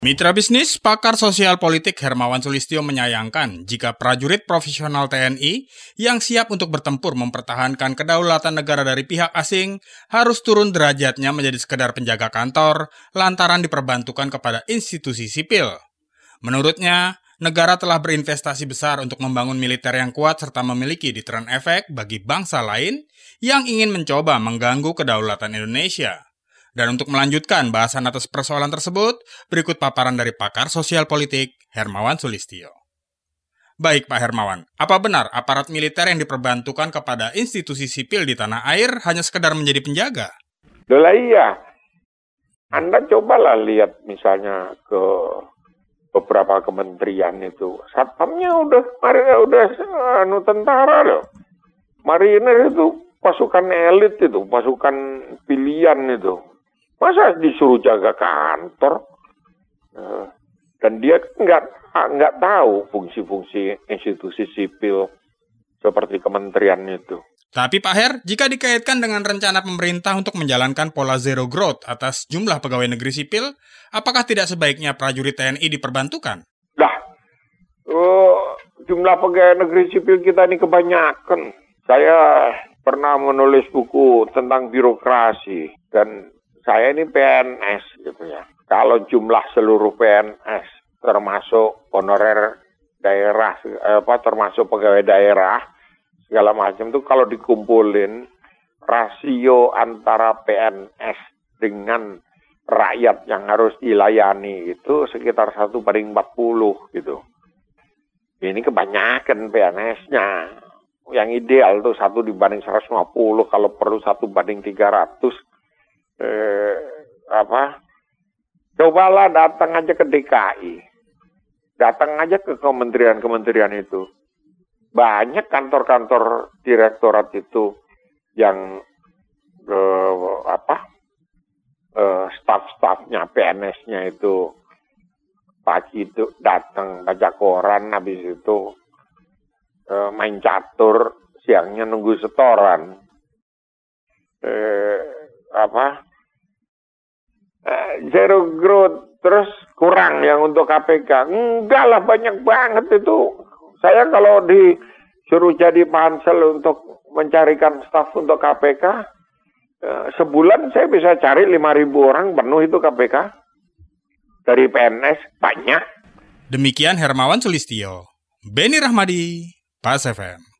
Mitra bisnis, pakar sosial politik Hermawan Sulistyo menyayangkan jika prajurit profesional TNI yang siap untuk bertempur mempertahankan kedaulatan negara dari pihak asing harus turun derajatnya menjadi sekedar penjaga kantor lantaran diperbantukan kepada institusi sipil. Menurutnya, negara telah berinvestasi besar untuk membangun militer yang kuat serta memiliki deterrent effect bagi bangsa lain yang ingin mencoba mengganggu kedaulatan Indonesia. Dan untuk melanjutkan bahasan atas persoalan tersebut, berikut paparan dari pakar sosial politik Hermawan Sulistyo. Baik Pak Hermawan, apa benar aparat militer yang diperbantukan kepada institusi sipil di tanah air hanya sekedar menjadi penjaga? Lah iya, Anda cobalah lihat misalnya ke beberapa kementerian itu, satpamnya udah tentara loh, marinir itu pasukan elit itu, pasukan pilihan itu. Masa disuruh jaga kantor? Dan dia nggak tahu fungsi-fungsi institusi sipil seperti kementerian itu. Tapi Pak Her, jika dikaitkan dengan rencana pemerintah untuk menjalankan pola zero growth atas jumlah pegawai negeri sipil, apakah tidak sebaiknya prajurit TNI diperbantukan? Jumlah pegawai negeri sipil kita ini kebanyakan. Saya pernah menulis buku tentang birokrasi dan saya ini PNS gitu ya. Kalau jumlah seluruh PNS termasuk honorer daerah, termasuk pegawai daerah segala macam itu kalau dikumpulin rasio antara PNS dengan rakyat yang harus dilayani itu sekitar 1/40 gitu. Ini kebanyakan PNS-nya. Yang ideal tuh 1/150, kalau perlu 1/300. Cobalah datang aja ke DKI, datang aja ke kementerian-kementerian itu. Banyak kantor-kantor direktorat itu yang staf-stafnya, PNS-nya itu pagi itu datang baca koran, habis itu main catur, siangnya nunggu setoran. Zero growth, terus kurang yang untuk KPK. Enggak lah, banyak banget itu. Saya kalau disuruh jadi pansel untuk mencarikan staf untuk KPK, sebulan saya bisa cari 5.000 orang penuh itu KPK. Dari PNS, banyak. Demikian Hermawan Sulistyo. Beni Rahmadi, Pas FM.